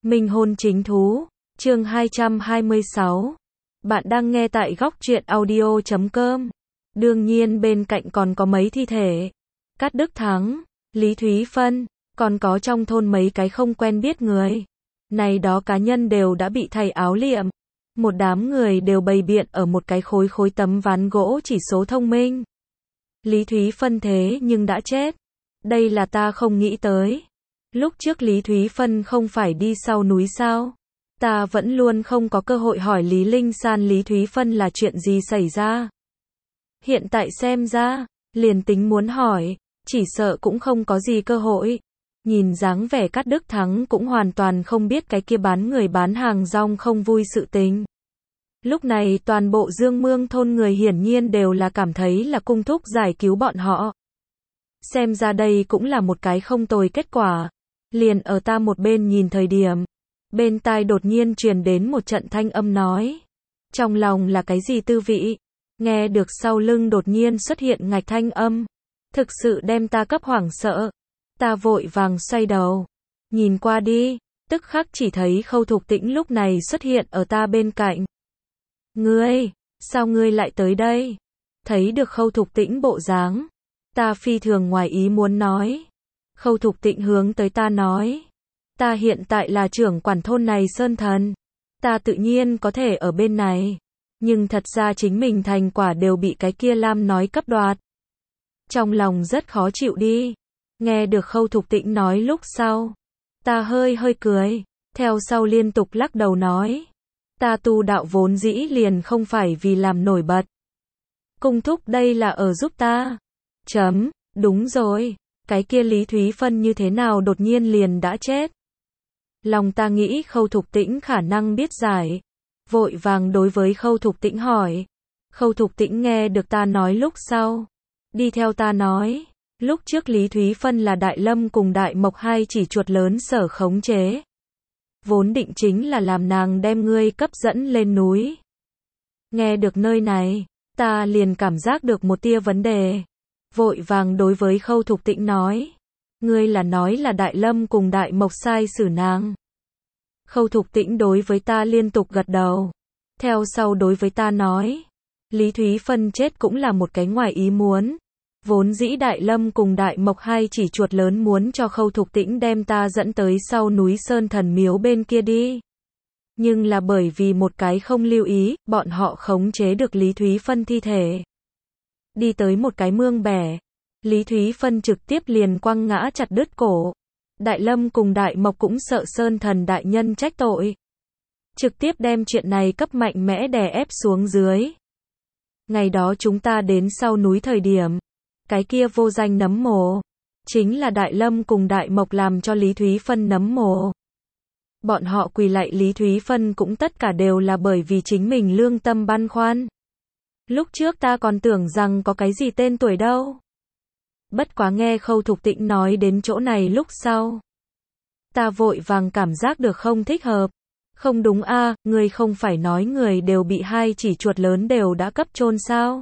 Minh hôn chính thú, chương 226. Bạn đang nghe tại góc truyện audio.com. Đương nhiên bên cạnh còn có mấy thi thể. Cát Đức Thắng, Lý Thúy Phân, còn có trong thôn mấy cái không quen biết người. Này đó cá nhân đều đã bị thay áo liệm. Một đám người đều bày biện ở một cái khối tấm ván gỗ chỉ số thông minh. Lý Thúy Phân thế nhưng đã chết. Đây là ta không nghĩ tới. Lúc trước Lý Thúy Phân không phải đi sau núi sao? Ta vẫn luôn không có cơ hội hỏi Lý Linh San Lý Thúy Phân là chuyện gì xảy ra. Hiện tại xem ra, liền tính muốn hỏi, chỉ sợ cũng không có gì cơ hội. Nhìn dáng vẻ Cát Đức Thắng cũng hoàn toàn không biết cái kia bán người bán hàng rong không vui sự tình. Lúc này toàn bộ Dương Mương thôn người hiển nhiên đều là cảm thấy là cung thúc giải cứu bọn họ. Xem ra đây cũng là một cái không tồi kết quả. Liền ở ta một bên nhìn thời điểm, bên tai đột nhiên truyền đến một trận thanh âm nói. Trong lòng là cái gì tư vị? Nghe được sau lưng đột nhiên xuất hiện ngạch thanh âm. Thực sự đem ta cấp hoảng sợ. Ta vội vàng xoay đầu. Nhìn qua đi, tức khắc chỉ thấy Khâu Thục Tĩnh lúc này xuất hiện ở ta bên cạnh. Ngươi, sao ngươi lại tới đây? Thấy được Khâu Thục Tĩnh bộ dáng, ta phi thường ngoài ý muốn nói. Khâu Thục Tĩnh hướng tới ta nói. Ta hiện tại là trưởng quản thôn này Sơn Thần. Ta tự nhiên có thể ở bên này. Nhưng thật ra chính mình thành quả đều bị cái kia Lam nói cấp đoạt. Trong lòng rất khó chịu đi. Nghe được Khâu Thục Tĩnh nói lúc sau. Ta hơi cười. Theo sau liên tục lắc đầu nói. Ta tu đạo vốn dĩ liền không phải vì làm nổi bật. Cung thúc đây là ở giúp ta. Đúng rồi. Cái kia Lý Thúy Phân như thế nào đột nhiên liền đã chết. Lòng ta nghĩ Khâu Thục Tĩnh khả năng biết giải. Vội vàng đối với Khâu Thục Tĩnh hỏi. Khâu Thục Tĩnh nghe được ta nói lúc sau. Đi theo ta nói. Lúc trước Lý Thúy Phân là Đại Lâm cùng Đại Mộc hai chỉ chuột lớn sở khống chế. Vốn định chính là làm nàng đem ngươi cấp dẫn lên núi. Nghe được nơi này, ta liền cảm giác được một tia vấn đề. Vội vàng đối với Khâu Thục Tĩnh nói. Ngươi là nói là Đại Lâm cùng Đại Mộc sai xử nàng. Khâu Thục Tĩnh đối với ta liên tục gật đầu. Theo sau đối với ta nói. Lý Thúy Phân chết cũng là một cái ngoài ý muốn. Vốn dĩ Đại Lâm cùng Đại Mộc hai chỉ chuột lớn muốn cho Khâu Thục Tĩnh đem ta dẫn tới sau núi Sơn Thần miếu bên kia đi. Nhưng là bởi vì một cái không lưu ý, bọn họ khống chế được Lý Thúy Phân thi thể. Đi tới một cái mương bẻ. Lý Thúy Phân trực tiếp liền quăng ngã chặt đứt cổ. Đại Lâm cùng Đại Mộc cũng sợ Sơn Thần đại nhân trách tội. Trực tiếp đem chuyện này cấp mạnh mẽ đè ép xuống dưới. Ngày đó chúng ta đến sau núi thời điểm. Cái kia vô danh nấm mồ. Chính là Đại Lâm cùng Đại Mộc làm cho Lý Thúy Phân nấm mồ. Bọn họ quỳ lạy Lý Thúy Phân cũng tất cả đều là bởi vì chính mình lương tâm băn khoăn. Lúc trước ta còn tưởng rằng có cái gì tên tuổi đâu. Bất quá nghe Khâu Thục Tĩnh nói đến chỗ này lúc sau. Ta vội vàng cảm giác được không thích hợp. Không đúng a, người không phải nói người đều bị hai chỉ chuột lớn đều đã cấp chôn sao?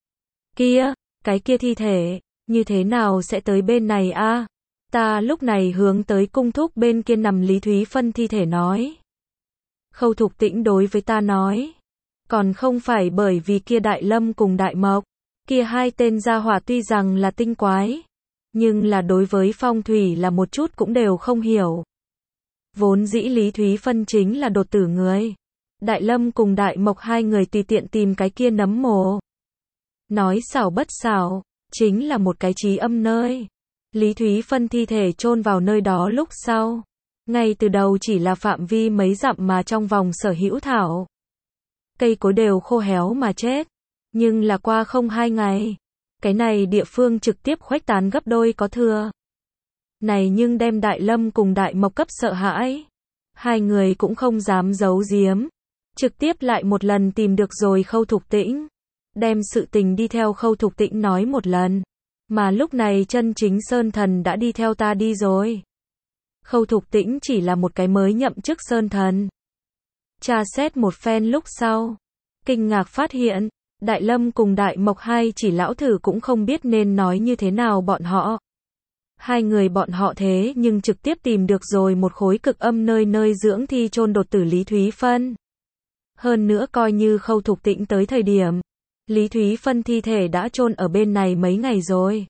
Kia, cái kia thi thể, như thế nào sẽ tới bên này a? Ta lúc này hướng tới cung thúc bên kia nằm Lý Thúy Phân thi thể nói. Khâu Thục Tĩnh đối với ta nói. Còn không phải bởi vì kia Đại Lâm cùng Đại Mộc. Kia hai tên gia hỏa tuy rằng là tinh quái. Nhưng là đối với phong thủy là một chút cũng đều không hiểu. Vốn dĩ Lý Thúy Phân chính là đột tử người. Đại Lâm cùng Đại Mộc hai người tùy tiện tìm cái kia nấm mồ. Nói xảo bất xảo, chính là một cái trí âm nơi. Lý Thúy Phân thi thể chôn vào nơi đó lúc sau. Ngay từ đầu chỉ là phạm vi mấy dặm mà trong vòng sở hữu thảo. Cây cối đều khô héo mà chết. Nhưng là qua không 2 ngày. Cái này địa phương trực tiếp khuếch tán gấp đôi có thừa. Này nhưng đem Đại Lâm cùng Đại Mộc cấp sợ hãi. Hai người cũng không dám giấu giếm. Trực tiếp lại một lần tìm được rồi Khâu Thục Tĩnh. Đem sự tình đi theo Khâu Thục Tĩnh nói một lần. Mà lúc này chân chính Sơn Thần đã đi theo ta đi rồi. Khâu Thục Tĩnh chỉ là một cái mới nhậm chức Sơn Thần. Tra xét một phen lúc sau. Kinh ngạc phát hiện. Đại Lâm cùng Đại Mộc hai chỉ lão thử cũng không biết nên nói như thế nào bọn họ. Hai người bọn họ thế nhưng trực tiếp tìm được rồi một khối cực âm nơi nơi dưỡng thi chôn đột tử Lý Thúy Phân. Hơn nữa coi như Khâu Thục Tĩnh tới thời điểm, Lý Thúy Phân thi thể đã chôn ở bên này mấy ngày rồi.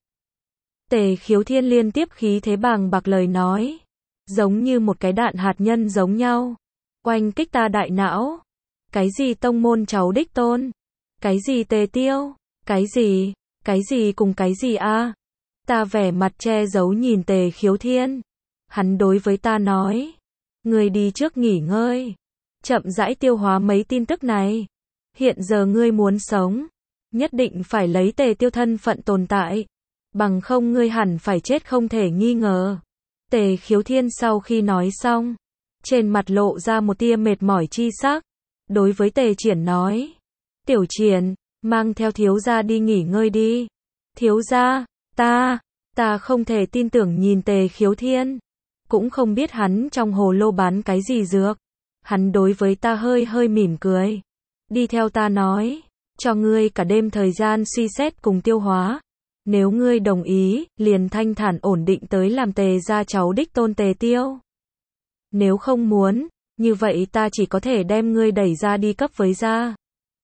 Tề Khiếu Thiên liên tiếp khí thế bàng bạc lời nói, giống như một cái đạn hạt nhân giống nhau, oanh kích ta đại não. Cái gì tông môn cháu đích tôn? Cái gì Tề Tiêu? Cái gì cùng cái gì a? Ta vẻ mặt che giấu nhìn Tề Khiếu Thiên. Hắn đối với ta nói, ngươi đi trước nghỉ ngơi, chậm rãi tiêu hóa mấy tin tức này. Hiện giờ ngươi muốn sống, nhất định phải lấy Tề Tiêu thân phận tồn tại, bằng không ngươi hẳn phải chết không thể nghi ngờ. Tề Khiếu Thiên sau khi nói xong, trên mặt lộ ra một tia mệt mỏi chi sắc, đối với Tề Triển nói, Tiểu Triển, mang theo thiếu gia đi nghỉ ngơi đi. Thiếu gia, ta không thể tin tưởng nhìn Tề Khiếu Thiên, cũng không biết hắn trong hồ lô bán cái gì dược. Hắn đối với ta hơi hơi mỉm cười, đi theo ta nói, cho ngươi cả đêm thời gian suy xét cùng tiêu hóa. Nếu ngươi đồng ý, liền thanh thản ổn định tới làm Tề gia cháu đích tôn Tề Tiêu. Nếu không muốn, như vậy ta chỉ có thể đem ngươi đẩy ra đi cấp với gia.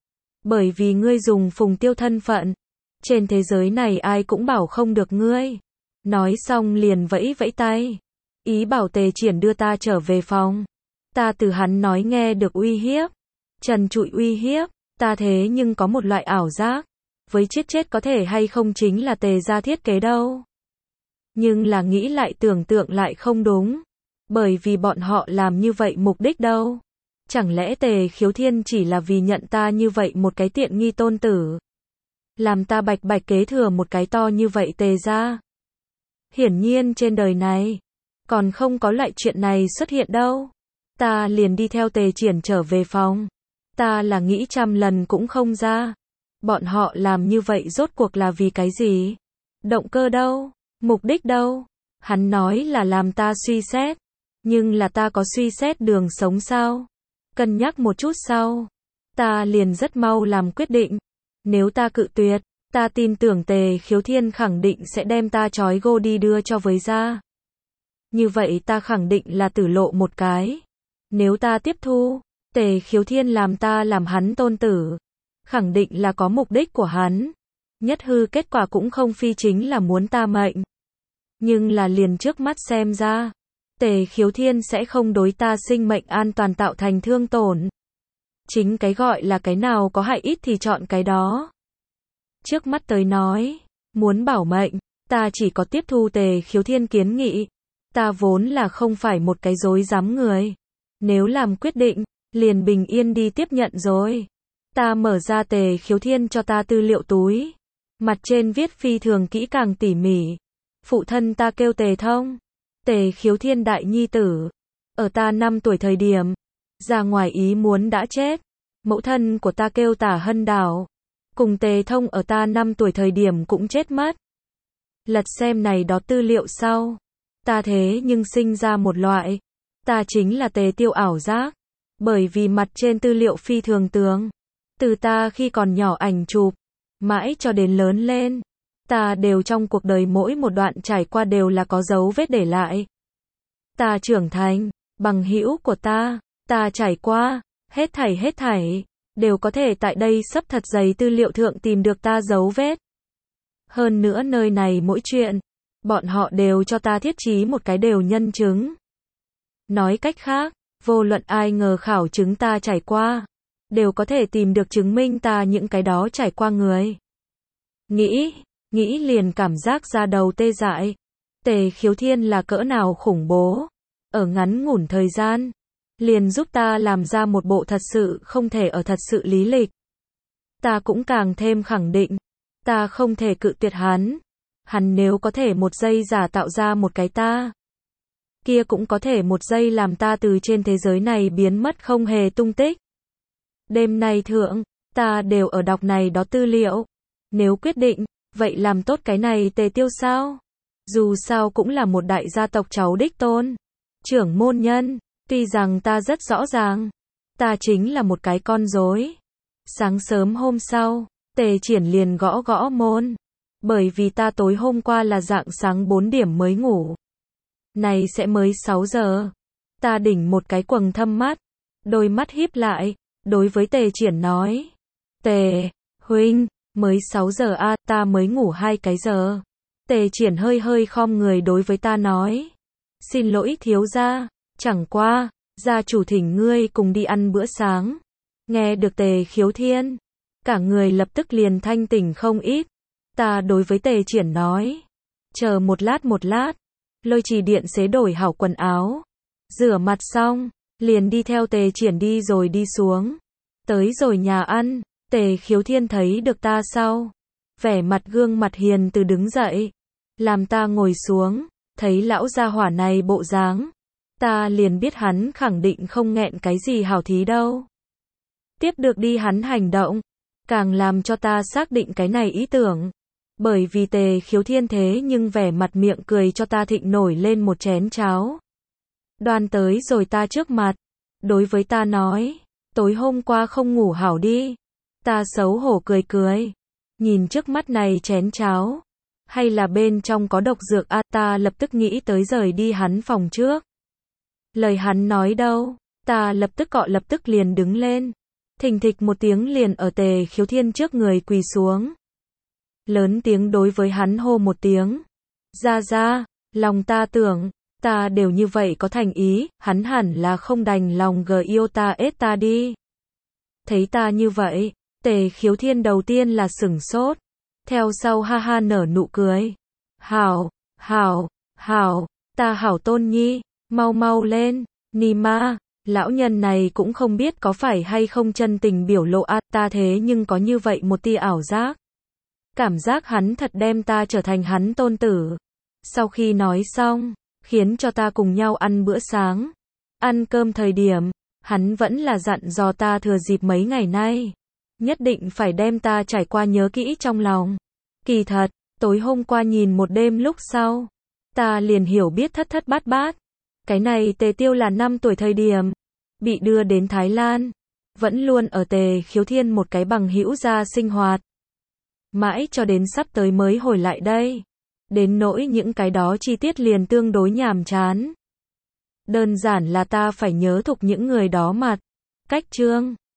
Bởi vì ngươi dùng Phùng Tiêu thân phận, trên thế giới này ai cũng bảo không được ngươi. Nói xong liền vẫy vẫy tay, ý bảo Tề Triển đưa ta trở về phòng. Ta từ hắn nói nghe được uy hiếp, trần trụi uy hiếp, ta thế nhưng có một loại ảo giác, với chết có thể hay không chính là Tề gia thiết kế đâu. Nhưng là nghĩ lại tưởng tượng lại không đúng, bởi vì bọn họ làm như vậy mục đích đâu. Chẳng lẽ Tề Khiếu Thiên chỉ là vì nhận ta như vậy một cái tiện nghi tôn tử, làm ta bạch bạch kế thừa một cái to như vậy Tề gia? Hiển nhiên trên đời này, còn không có loại chuyện này xuất hiện đâu. Ta liền đi theo Tề Triển trở về phòng. Ta là nghĩ trăm lần cũng không ra. Bọn họ làm như vậy rốt cuộc là vì cái gì? Động cơ đâu? Mục đích đâu? Hắn nói là làm ta suy xét. Nhưng là ta có suy xét đường sống sao? Cân nhắc một chút sau, ta liền rất mau làm quyết định. Nếu ta cự tuyệt, ta tin tưởng Tề Khiếu Thiên khẳng định sẽ đem ta trói gô đi đưa cho với gia. Như vậy ta khẳng định là tử lộ một cái. Nếu ta tiếp thu, Tề Khiếu Thiên làm ta làm hắn tôn tử, khẳng định là có mục đích của hắn. Nhất hư kết quả cũng không phi chính là muốn ta mệnh. Nhưng là liền trước mắt xem ra, Tề Khiếu Thiên sẽ không đối ta sinh mệnh an toàn tạo thành thương tổn. Chính cái gọi là cái nào có hại ít thì chọn cái đó. Trước mắt tới nói, muốn bảo mệnh, ta chỉ có tiếp thu Tề Khiếu Thiên kiến nghị. Ta vốn là không phải một cái dối dám người. Nếu làm quyết định, liền bình yên đi tiếp nhận rồi. Ta mở ra Tề Khiếu Thiên cho ta tư liệu túi. Mặt trên viết phi thường kỹ càng tỉ mỉ. Phụ thân ta kêu Tề Thông. Tề Khiếu Thiên đại nhi tử. Ở ta 5 tuổi thời điểm, ra ngoài ý muốn đã chết. Mẫu thân của ta kêu Tả Hân Đảo. Cùng Tề Thông ở ta 5 tuổi thời điểm cũng chết mất. Lật xem này đó tư liệu sau. Ta thế nhưng sinh ra một loại. Ta chính là Tề Tiêu ảo giác. Bởi vì mặt trên tư liệu phi thường tướng. Từ ta khi còn nhỏ ảnh chụp, mãi cho đến lớn lên. Ta đều trong cuộc đời mỗi một đoạn trải qua đều là có dấu vết để lại. Ta trưởng thành, bằng hữu của ta trải qua, hết thảy, đều có thể tại đây sắp thật dày tư liệu thượng tìm được ta dấu vết. Hơn nữa nơi này mỗi chuyện, bọn họ đều cho ta thiết trí một cái đều nhân chứng. Nói cách khác, vô luận ai ngờ khảo chứng ta trải qua, đều có thể tìm được chứng minh ta những cái đó trải qua người. Nghĩ liền cảm giác da đầu tê dại. Tề Khiếu Thiên là cỡ nào khủng bố. Ở ngắn ngủn thời gian, liền giúp ta làm ra một bộ thật sự không thể ở thật sự lý lịch. Ta cũng càng thêm khẳng định, ta không thể cự tuyệt hắn. Hắn nếu có thể một giây giả tạo ra một cái ta, kia cũng có thể một giây làm ta từ trên thế giới này biến mất không hề tung tích. Đêm nay thượng, ta đều ở đọc này đó tư liệu. Nếu quyết định, vậy làm tốt cái này Tề Tiêu sao? Dù sao cũng là một đại gia tộc cháu đích tôn, trưởng môn nhân, tuy rằng ta rất rõ ràng, ta chính là một cái con rối. Sáng sớm hôm sau, Tề Triển liền gõ môn. Bởi vì ta tối hôm qua là rạng sáng 4 điểm mới ngủ. Này sẽ mới 6 giờ. Ta đỉnh một cái quầng thâm mắt. Đôi mắt híp lại. Đối với Tề Triển nói. Tề, huynh, mới 6 giờ à, ta mới ngủ 2 cái giờ. Tề Triển hơi hơi khom người đối với ta nói. Xin lỗi thiếu gia, chẳng qua, gia chủ thỉnh ngươi cùng đi ăn bữa sáng. Nghe được Tề Khiếu Thiên, cả người lập tức liền thanh tỉnh không ít. Ta đối với Tề Triển nói. Chờ một lát. Lôi Trì Điện xế đổi hảo quần áo. Rửa mặt xong, liền đi theo Tề Triển đi rồi đi xuống. Tới rồi nhà ăn, Tề Khiếu Thiên thấy được ta sau. Vẻ mặt gương mặt hiền từ đứng dậy. Làm ta ngồi xuống, thấy lão gia hỏa này bộ dáng. Ta liền biết hắn khẳng định không nghẹn cái gì hảo thí đâu. Tiếp được đi hắn hành động, càng làm cho ta xác định cái này ý tưởng. Bởi vì Tề Khiếu Thiên thế nhưng vẻ mặt miệng cười cho ta thịnh nổi lên một chén cháo. Đoan tới rồi ta trước mặt. Đối với ta nói, tối hôm qua không ngủ hảo đi. Ta xấu hổ cười. Nhìn trước mắt này chén cháo. Hay là bên trong có độc dược à, ta lập tức nghĩ tới rời đi hắn phòng trước. Lời hắn nói đâu, ta lập tức liền đứng lên. Thình thịch một tiếng liền ở Tề Khiếu Thiên trước người quỳ xuống. Lớn tiếng đối với hắn hô một tiếng. Ra, lòng ta tưởng, ta đều như vậy có thành ý, hắn hẳn là không đành lòng yêu ta ết ta đi. Thấy ta như vậy, Tề Khiếu Thiên đầu tiên là sửng sốt. Theo sau ha ha nở nụ cười. Hảo, ta hảo Tôn Nhi, mau lên, ni ma, lão nhân này cũng không biết có phải hay không chân tình biểu lộ à, ta thế nhưng có như vậy một tia ảo giác. Cảm giác hắn thật đem ta trở thành hắn tôn tử. Sau khi nói xong, khiến cho ta cùng nhau ăn bữa sáng. Ăn cơm thời điểm, hắn vẫn là dặn dò ta thừa dịp mấy ngày nay. Nhất định phải đem ta trải qua nhớ kỹ trong lòng. Kỳ thật, tối hôm qua nhìn một đêm lúc sau, ta liền hiểu biết thất bát. Cái này Tề Tiêu là 5 tuổi thời điểm, bị đưa đến Thái Lan, vẫn luôn ở Tề Khiếu Thiên một cái bằng hữu gia sinh hoạt. Mãi cho đến sắp tới mới hồi lại đây. Đến nỗi những cái đó chi tiết liền tương đối nhàm chán. Đơn giản là ta phải nhớ thuộc những người đó mặt. Cách chương